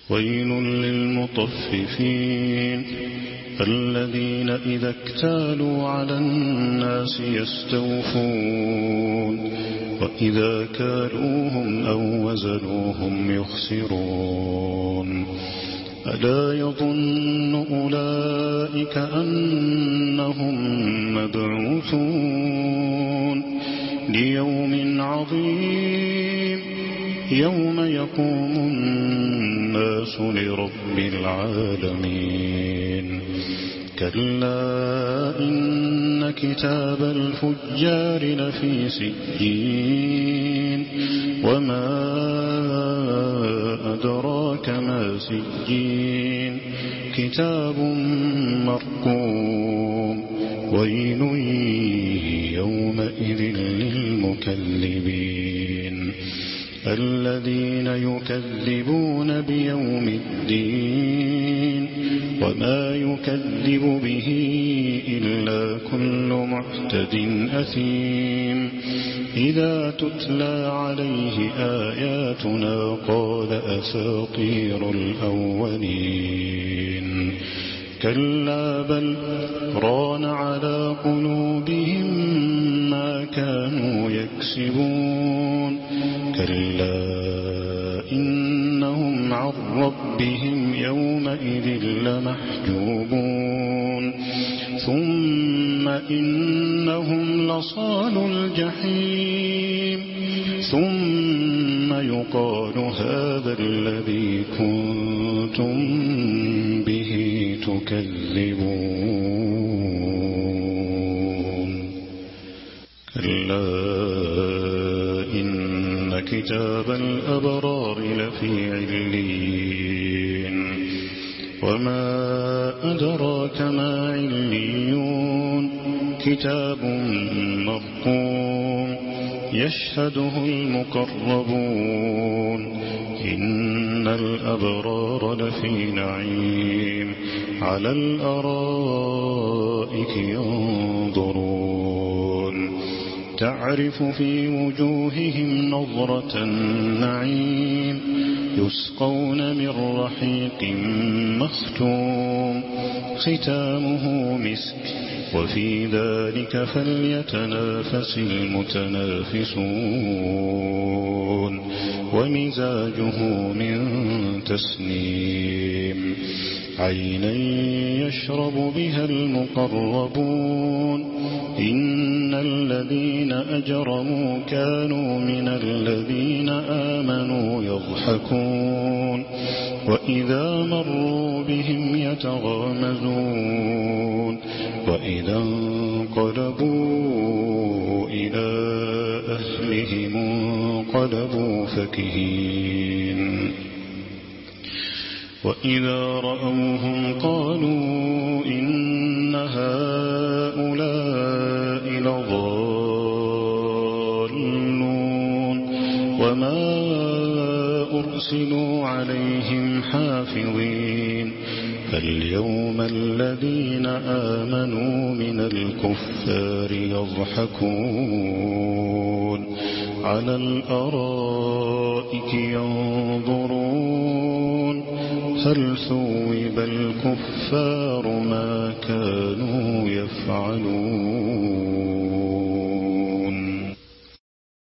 ويل للمطففين الذين إذا اكتالوا على الناس يستوفون وإذا كالوهم أو وزنوهم يخسرون ألا يظن أولئك أنهم مبعوثون ليوم عظيم يوم يقوم الناس لرب العالمين كلا إن كتاب الفجار لفي سجين وما أدراك ما سجين كتاب مرقوم ويل يومئذ للمكذبين الذين يكذبون بيوم الدين وما يكذب به إلا كل معتد أثيم إذا تتلى عليه آياتنا قال أساطير الأولين كلا بل ران على قلوبهم ما كانوا يكسبون كلا إنهم عن ربهم يومئذ لمحجوبون ثم إنهم لصالوا الجحيم ثم يقال هذا الذي كنتم به تكذبون كلا إن كتاب الأبرار لفي عليين وما أدراك ما عليون كتاب مرقوم يشهده المقربون إن الأبرار لفي نعيم على الأرائك ينظرون تعرف في وجوههم نظرة النعيم يسقون من رحيق مختوم ختامه مسك وفي ذلك فليتنافس المتنافسون ومزاجه من تسنيم عينا يشرب بها المقربون إن الذين أجرموا كانوا من الذين آمنوا يضحكون وإذا مروا بهم يتغامزون وإذا انقلبوا إلى أهلهم انقلبوا فكهين وإذا رأوهم قالوا إن هؤلاء لضالون وما أرسلوا عليهم حافظين فاليوم الذين آمنوا من الكفار يضحكون على الأرائك ينظرون هل ثوب الكفار ما كانوا يفعلون